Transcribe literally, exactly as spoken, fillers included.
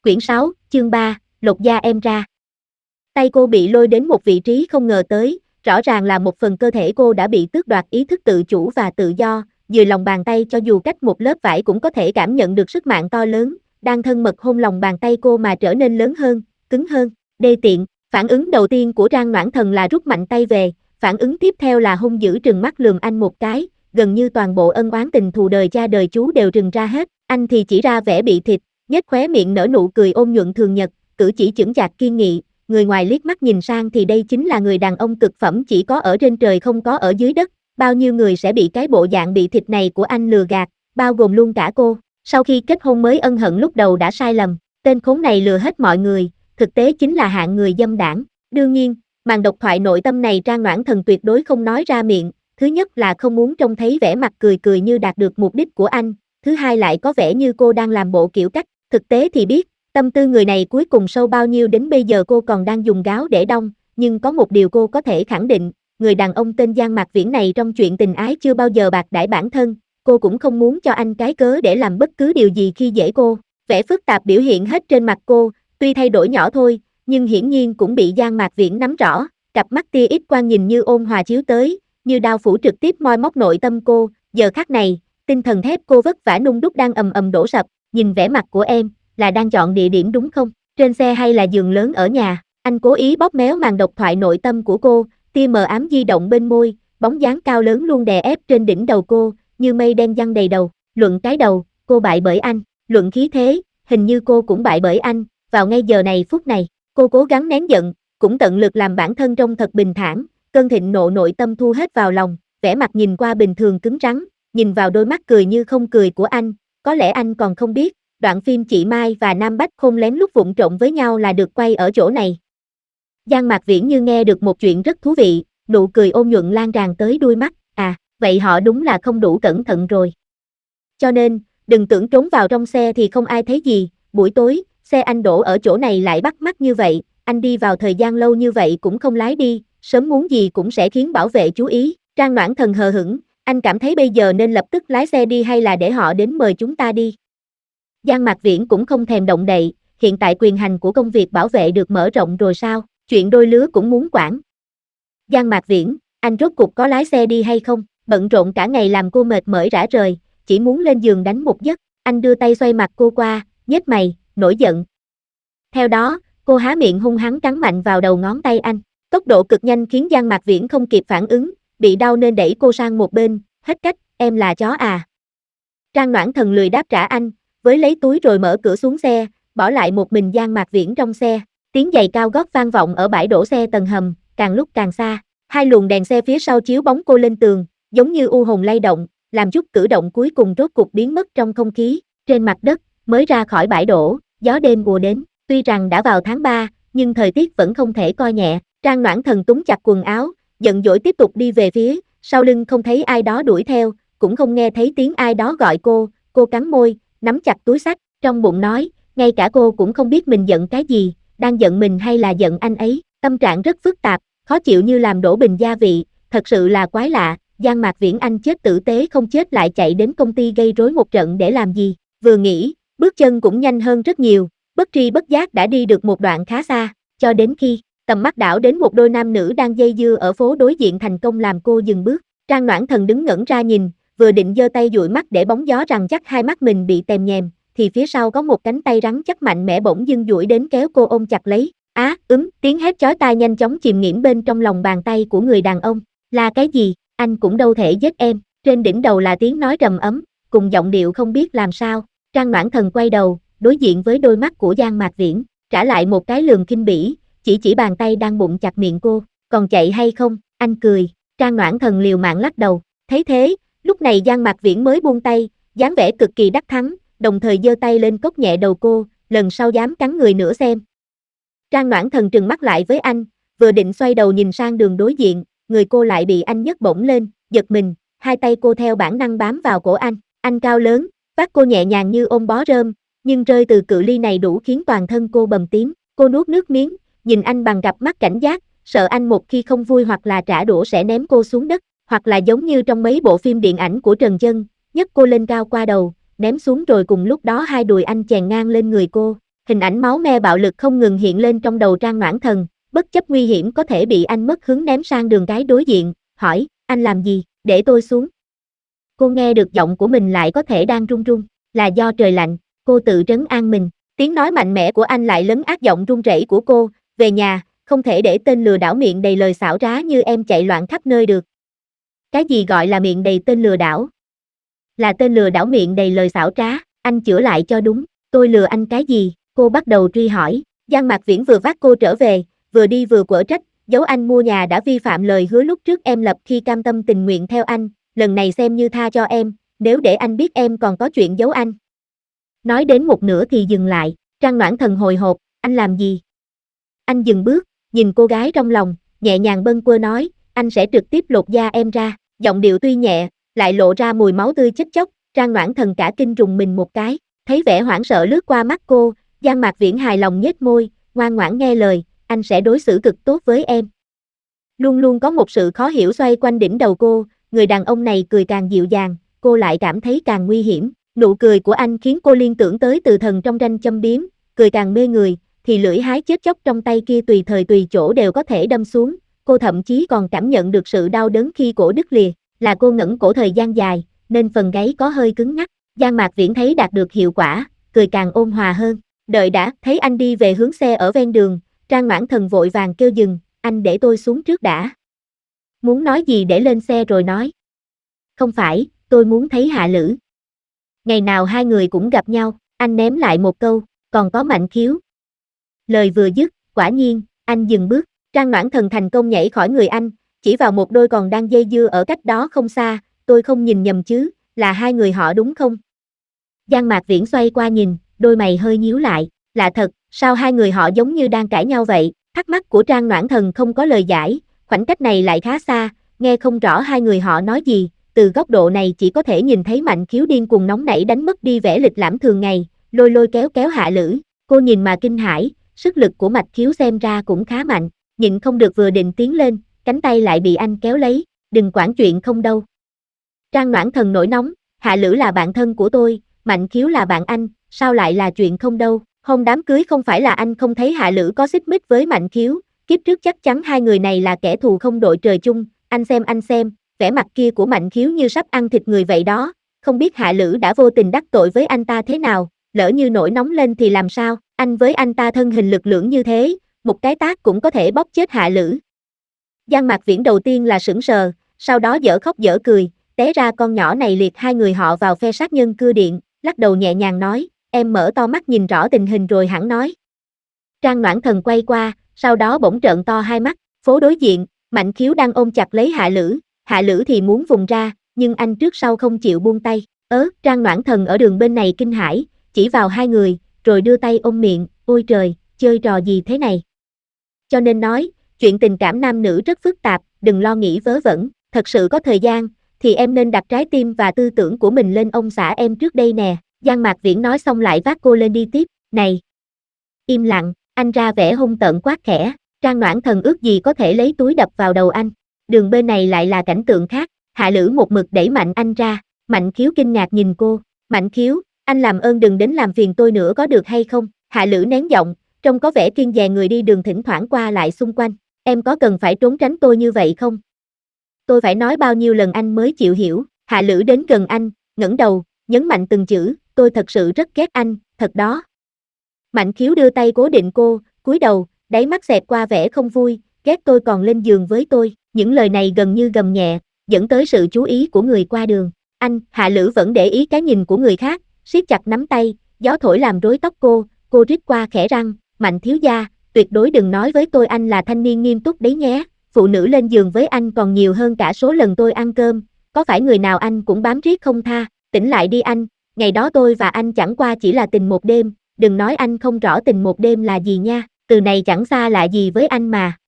Quyển sáu, chương ba, lột da em ra. Tay cô bị lôi đến một vị trí không ngờ tới, rõ ràng là một phần cơ thể cô đã bị tước đoạt ý thức tự chủ và tự do, dưới lòng bàn tay cho dù cách một lớp vải cũng có thể cảm nhận được sức mạnh to lớn, đang thân mật hôn lòng bàn tay cô mà trở nên lớn hơn, cứng hơn, đê tiện. Phản ứng đầu tiên của Trang Noãn Thần là rút mạnh tay về, phản ứng tiếp theo là hung dữ trừng mắt lườm anh một cái, gần như toàn bộ ân oán tình thù đời cha đời chú đều trừng ra hết, anh thì chỉ ra vẻ bị thịt, nhếch khóe miệng nở nụ cười ôn nhuận thường nhật, cử chỉ chững chạc kiên nghị, người ngoài liếc mắt nhìn sang thì đây chính là người đàn ông cực phẩm chỉ có ở trên trời không có ở dưới đất, bao nhiêu người sẽ bị cái bộ dạng bị thịt này của anh lừa gạt, bao gồm luôn cả cô. Sau khi kết hôn mới ân hận lúc đầu đã sai lầm, tên khốn này lừa hết mọi người, thực tế chính là hạng người dâm đảng. Đương nhiên, màn độc thoại nội tâm này Trang Noãn Thần tuyệt đối không nói ra miệng, thứ nhất là không muốn trông thấy vẻ mặt cười cười như đạt được mục đích của anh, thứ hai lại có vẻ như cô đang làm bộ kiểu cách, thực tế thì biết, tâm tư người này cuối cùng sâu bao nhiêu đến bây giờ cô còn đang dùng gáo để đong, nhưng có một điều cô có thể khẳng định, người đàn ông tên Giang Mạc Viễn này trong chuyện tình ái chưa bao giờ bạc đãi bản thân, cô cũng không muốn cho anh cái cớ để làm bất cứ điều gì khi dễ cô, vẻ phức tạp biểu hiện hết trên mặt cô, tuy thay đổi nhỏ thôi, nhưng hiển nhiên cũng bị Giang Mạc Viễn nắm rõ, cặp mắt tia ít quang nhìn như ôn hòa chiếu tới, như đao phủ trực tiếp moi móc nội tâm cô, giờ khắc này, tinh thần thép cô vất vả nung đúc đang ầm ầm đổ sập, nhìn vẻ mặt của em, là đang chọn địa điểm đúng không? Trên xe hay là giường lớn ở nhà? Anh cố ý bóp méo màn độc thoại nội tâm của cô, tia mờ ám di động bên môi, bóng dáng cao lớn luôn đè ép trên đỉnh đầu cô, như mây đen giăng đầy đầu, luận cái đầu, cô bại bởi anh, luận khí thế, hình như cô cũng bại bởi anh, vào ngay giờ này phút này, cô cố gắng nén giận, cũng tận lực làm bản thân trông thật bình thản, cơn thịnh nộ nội tâm thu hết vào lòng, vẻ mặt nhìn qua bình thường cứng rắn, nhìn vào đôi mắt cười như không cười của anh, có lẽ anh còn không biết, đoạn phim chị Mai và Nam Bách Khôn lén lút vụng trộm với nhau là được quay ở chỗ này. Giang Mạc Viễn như nghe được một chuyện rất thú vị, nụ cười ôn nhuận lan tràn tới đuôi mắt, à, vậy họ đúng là không đủ cẩn thận rồi. Cho nên, đừng tưởng trốn vào trong xe thì không ai thấy gì, buổi tối, xe anh đổ ở chỗ này lại bắt mắt như vậy, anh đi vào thời gian lâu như vậy cũng không lái đi, sớm muốn gì cũng sẽ khiến bảo vệ chú ý. Trang Noãn Thần hờ hững, anh cảm thấy bây giờ nên lập tức lái xe đi hay là để họ đến mời chúng ta đi. Giang Mạc Viễn cũng không thèm động đậy, hiện tại quyền hành của công việc bảo vệ được mở rộng rồi sao, chuyện đôi lứa cũng muốn quản. Giang Mạc Viễn, anh rốt cuộc có lái xe đi hay không, bận rộn cả ngày làm cô mệt mỏi rã rời, chỉ muốn lên giường đánh một giấc, anh đưa tay xoay mặt cô qua, nhếch mày, nổi giận. Theo đó, cô há miệng hung hăng cắn mạnh vào đầu ngón tay anh, tốc độ cực nhanh khiến Giang Mạc Viễn không kịp phản ứng, bị đau nên đẩy cô sang một bên, hết cách, em là chó à. Trang Noãn Thần lười đáp trả anh, với lấy túi rồi mở cửa xuống xe, bỏ lại một mình Giang Mạc Viễn trong xe, tiếng giày cao gót vang vọng ở bãi đổ xe tầng hầm, càng lúc càng xa, hai luồng đèn xe phía sau chiếu bóng cô lên tường, giống như u hồn lay động, làm chút cử động cuối cùng rốt cục biến mất trong không khí, trên mặt đất, mới ra khỏi bãi đổ, gió đêm ùa đến, tuy rằng đã vào tháng ba, nhưng thời tiết vẫn không thể coi nhẹ, Trang Noãn Thần túm chặt quần áo, giận dỗi tiếp tục đi về phía, sau lưng không thấy ai đó đuổi theo, cũng không nghe thấy tiếng ai đó gọi cô, cô cắn môi, nắm chặt túi xách, trong bụng nói, ngay cả cô cũng không biết mình giận cái gì, đang giận mình hay là giận anh ấy, tâm trạng rất phức tạp, khó chịu như làm đổ bình gia vị, thật sự là quái lạ, Giang Mạc Viễn anh chết tử tế không chết lại chạy đến công ty gây rối một trận để làm gì, vừa nghĩ, bước chân cũng nhanh hơn rất nhiều, bất tri bất giác đã đi được một đoạn khá xa, cho đến khi, tầm mắt đảo đến một đôi nam nữ đang dây dưa ở phố đối diện thành công làm cô dừng bước, Trang Noãn Thần đứng ngẩn ra nhìn, vừa định giơ tay dụi mắt để bóng gió rằng chắc hai mắt mình bị tèm nhèm, thì phía sau có một cánh tay rắn chắc mạnh mẽ bỗng dưng duỗi đến kéo cô ôm chặt lấy, á, à, úm, tiếng hét chói tai nhanh chóng chìm nghiễm bên trong lòng bàn tay của người đàn ông, là cái gì, anh cũng đâu thể giết em, trên đỉnh đầu là tiếng nói trầm ấm, cùng giọng điệu không biết làm sao, Trang Noãn Thần quay đầu, đối diện với đôi mắt của Giang Mạc Viễn, trả lại một cái lườm khinh bỉ, chỉ chỉ bàn tay đang bụng chặt miệng cô, còn chạy hay không, anh cười, Trang Noãn Thần liều mạng lắc đầu, thấy thế, lúc này Giang Mạc Viễn mới buông tay, dáng vẻ cực kỳ đắc thắng, đồng thời giơ tay lên cốc nhẹ đầu cô, lần sau dám cắn người nữa xem. Trang Noãn Thần trừng mắt lại với anh, vừa định xoay đầu nhìn sang đường đối diện, người cô lại bị anh nhấc bổng lên, giật mình, hai tay cô theo bản năng bám vào cổ anh, anh cao lớn, vác cô nhẹ nhàng như ôm bó rơm, nhưng rơi từ cự ly này đủ khiến toàn thân cô bầm tím, cô nuốt nước miếng, nhìn anh bằng cặp mắt cảnh giác, sợ anh một khi không vui hoặc là trả đũa sẽ ném cô xuống đất, hoặc là giống như trong mấy bộ phim điện ảnh của Trần Chân, nhấc cô lên cao qua đầu, ném xuống rồi cùng lúc đó hai đùi anh chèn ngang lên người cô, Hình ảnh máu me bạo lực không ngừng hiện lên trong đầu Trang Noãn Thần, bất chấp nguy hiểm có thể bị anh mất hứng ném sang đường cái đối diện, hỏi, anh làm gì, để tôi xuống. Cô nghe được giọng của mình lại có thể đang run run, là do trời lạnh, cô tự trấn an mình. Tiếng nói mạnh mẽ của anh lại lấn át giọng run rẩy của cô, về nhà, không thể để tên lừa đảo miệng đầy lời xảo trá như em chạy loạn khắp nơi được. Cái gì gọi là miệng đầy tên lừa đảo? Là tên lừa đảo miệng đầy lời xảo trá, anh chữa lại cho đúng, tôi lừa anh cái gì? Cô bắt đầu truy hỏi, Giang Mạc Viễn vừa vác cô trở về, vừa đi vừa quở trách, dấu anh mua nhà đã vi phạm lời hứa lúc trước em lập khi cam tâm tình nguyện theo anh, lần này xem như tha cho em, nếu để anh biết em còn có chuyện giấu anh. Nói đến một nửa thì dừng lại, Trang Noãn Thần hồi hộp, anh làm gì? Anh dừng bước, nhìn cô gái trong lòng, nhẹ nhàng bâng quơ nói, anh sẽ trực tiếp lột da em ra, giọng điệu tuy nhẹ, lại lộ ra mùi máu tươi chết chóc, Trang Noãn Thần cả kinh rùng mình một cái, thấy vẻ hoảng sợ lướt qua mắt cô, Giang Mạc Viễn hài lòng nhếch môi, ngoan ngoãn nghe lời, anh sẽ đối xử cực tốt với em. Luôn luôn có một sự khó hiểu xoay quanh đỉnh đầu cô, người đàn ông này cười càng dịu dàng, cô lại cảm thấy càng nguy hiểm, nụ cười của anh khiến cô liên tưởng tới từ thần trong tranh châm biếm, cười càng mê người, thì lưỡi hái chết chóc trong tay kia tùy thời tùy chỗ đều có thể đâm xuống, cô thậm chí còn cảm nhận được sự đau đớn khi cổ đứt lìa, là cô ngẩng cổ thời gian dài, nên phần gáy có hơi cứng ngắc, Giang Mạc Viễn thấy đạt được hiệu quả, cười càng ôn hòa hơn. Đợi đã, thấy anh đi về hướng xe ở ven đường, Trang Noãn Thần vội vàng kêu dừng, anh để tôi xuống trước đã. Muốn nói gì để lên xe rồi nói. Không phải, tôi muốn thấy Hạ Lữ. Ngày nào hai người cũng gặp nhau, anh ném lại một câu, còn có Mạnh Khiếu. Lời vừa dứt, quả nhiên, anh dừng bước, Trang Noãn Thần thành công nhảy khỏi người anh, chỉ vào một đôi còn đang dây dưa ở cách đó không xa, tôi không nhìn nhầm chứ, là hai người họ đúng không? Giang Mạc Viễn xoay qua nhìn, đôi mày hơi nhíu lại, lạ thật, sao hai người họ giống như đang cãi nhau vậy? Thắc mắc của Trang Noãn Thần không có lời giải, khoảnh cách này lại khá xa, nghe không rõ hai người họ nói gì, từ góc độ này chỉ có thể nhìn thấy Mạnh Khiếu điên cuồng nóng nảy đánh mất đi vẻ lịch lãm thường ngày, lôi lôi kéo kéo Hạ Lữ, cô nhìn mà kinh hãi, sức lực của Mạch Khiếu xem ra cũng khá mạnh, nhịn không được vừa định tiến lên, cánh tay lại bị anh kéo lấy, đừng quản chuyện không đâu. Trang Noãn Thần nổi nóng, Hạ Lữ là bạn thân của tôi, Mạnh Khiếu là bạn anh, sao lại là chuyện không đâu, hôm đám cưới không phải là anh không thấy Hạ Lữ có xích mích với Mạnh Khiếu, kiếp trước chắc chắn hai người này là kẻ thù không đội trời chung, anh xem anh xem, vẻ mặt kia của Mạnh Khiếu như sắp ăn thịt người vậy đó, không biết Hạ Lữ đã vô tình đắc tội với anh ta thế nào, lỡ như nổi nóng lên thì làm sao, anh với anh ta thân hình lực lưỡng như thế, một cái tát cũng có thể bóp chết Hạ Lữ. Giang Mạc Viễn đầu tiên là sững sờ, sau đó dở khóc dở cười, té ra con nhỏ này liệt hai người họ vào phe sát nhân cưa điện, lắc đầu nhẹ nhàng nói, em mở to mắt nhìn rõ tình hình rồi hẳn nói. Trang Noãn Thần quay qua, sau đó bỗng trợn to hai mắt, phố đối diện, Mạnh Khiếu đang ôm chặt lấy Hạ Lữ, Hạ Lữ thì muốn vùng ra, nhưng anh trước sau không chịu buông tay, ớ, Trang Noãn Thần ở đường bên này kinh hãi, chỉ vào hai người, rồi đưa tay ôm miệng, ôi trời, chơi trò gì thế này. Cho nên nói, chuyện tình cảm nam nữ rất phức tạp, đừng lo nghĩ vớ vẩn, thật sự có thời gian, thì em nên đặt trái tim và tư tưởng của mình lên ông xã em trước đây nè, Giang Mạc Viễn nói xong lại vác cô lên đi tiếp, này. Im lặng, anh ra vẻ hung tợn quát khẽ, Trang Noãn Thần ước gì có thể lấy túi đập vào đầu anh, đường bên này lại là cảnh tượng khác, Hạ Lữ một mực đẩy Mạnh anh ra, Mạnh Khiếu kinh ngạc nhìn cô, Mạnh Khiếu, anh làm ơn đừng đến làm phiền tôi nữa có được hay không, Hạ Lữ nén giọng, trông có vẻ kiêng dè người đi đường thỉnh thoảng qua lại xung quanh, em có cần phải trốn tránh tôi như vậy không? Tôi phải nói bao nhiêu lần anh mới chịu hiểu, Hạ Lữ đến gần anh, ngẩng đầu, nhấn mạnh từng chữ, tôi thật sự rất ghét anh, thật đó. Mạnh Khiếu đưa tay cố định cô, cúi đầu, đáy mắt xẹt qua vẻ không vui, ghét tôi còn lên giường với tôi, những lời này gần như gầm nhẹ, dẫn tới sự chú ý của người qua đường. Anh, Hạ Lữ vẫn để ý cái nhìn của người khác, siết chặt nắm tay, gió thổi làm rối tóc cô, cô rít qua khẽ răng, Mạnh thiếu gia, tuyệt đối đừng nói với tôi anh là thanh niên nghiêm túc đấy nhé, phụ nữ lên giường với anh còn nhiều hơn cả số lần tôi ăn cơm, có phải người nào anh cũng bám riết không tha, tỉnh lại đi anh, ngày đó tôi và anh chẳng qua chỉ là tình một đêm, đừng nói anh không rõ tình một đêm là gì nha, từ này chẳng xa lạ gì với anh mà.